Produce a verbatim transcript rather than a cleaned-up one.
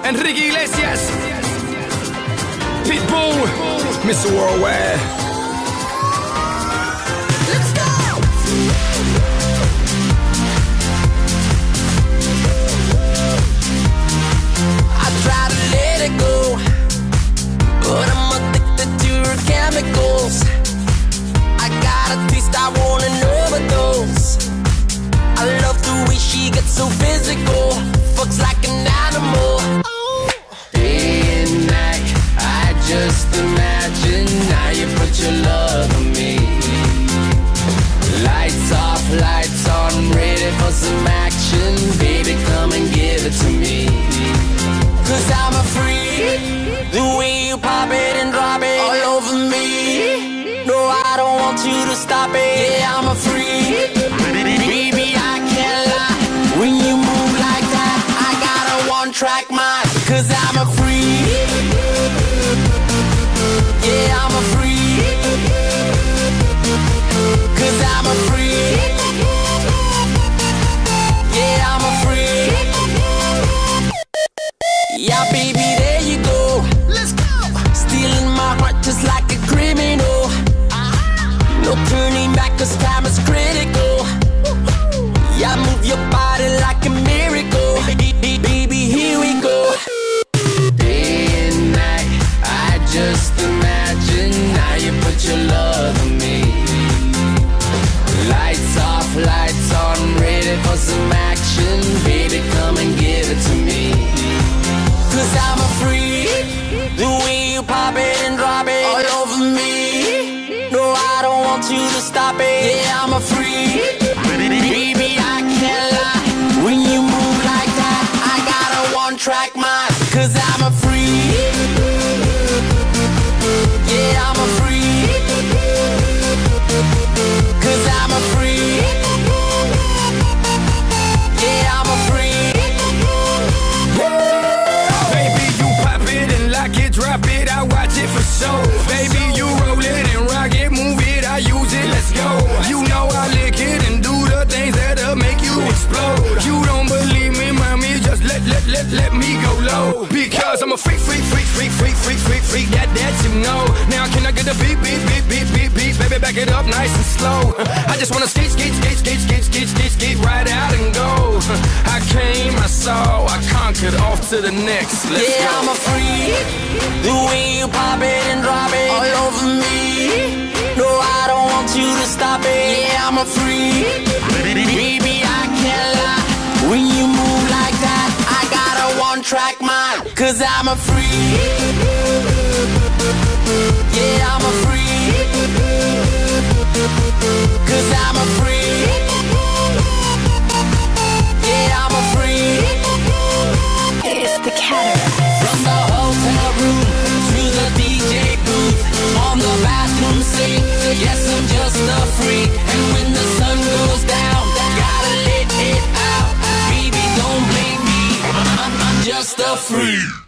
Enrique Iglesias, Pitbull, Mister Worldwide. Let's go! I try to let it go, but I'm addicted to her chemicals. I got a taste, I want an overdose. I love the way she gets so physical, fucks like an animal. Day and night, I just imagine how you put your love on me. Lights off, lights on, ready for some action. Baby, come and give it to me. Cause I'm a freak, the way you pop it and drop it all over me. No, I don't want you to stop it. Yeah, I'm a freak. Baby, I can't lie. When you move like that, I got a one-track mind. Cause I'm a freak. Yeah, I'm a freak. Cause I'm a freak. Yeah, I'm a freak. Yeah, baby, there you go. Let's go. Stealing my heart just like a criminal. No turning back, cause time is critical. Yeah, move your body like a miracle. Baby, here we go. Day and night, I just imagine how you put your love on me. Lights off, lights on, ready for some action. Baby, come and give it to me. Cause I'm a freak, the way you pop it and drop it all over me. No, I don't want you to stop it. Yeah, I'm a freak. Baby, I can't lie. When you move like that, I got a one-track mind. Cause I'm a freak. Yeah, I'm a freak. Cause I'm a freak. Yeah, I'm a freak. Baby, you pop it and lock it, drop it, I watch it for sure. Baby, you roll it and rock it, move it, I use it, let's go. You know I lick it and do the things that'll make you explode. You don't believe me, mommy, just let, let, let, let me go low. Because I'm a freak, freak, freak, freak, freak, freak, freak, freak, that, that you know. Now can I get a beat, beat, beat, beat, beat, beat, baby, back it up nice and slow. I just wanna skate, skate, skate, skate, skate, skate, skate, skate, right out and go. I came, I saw, I conquered, off to the next, let's yeah, go. Yeah, I'm a freak, the way you pop it and drop it all over me. No, I don't want you to stop it. Yeah, I'm a freak. Baby, I can't lie. When you move like that, I got a one-track mind. Cause I'm a freak. Yeah, I'm a freak. Cause I'm a freak. Yeah, I'm a freak. It's the Cataract. From the hotel room to the D J booth, on the bathroom sink, yes, I'm just a freak. And when the sun goes down, gotta let it out. Baby, don't blame me, I'm, I'm just a freak.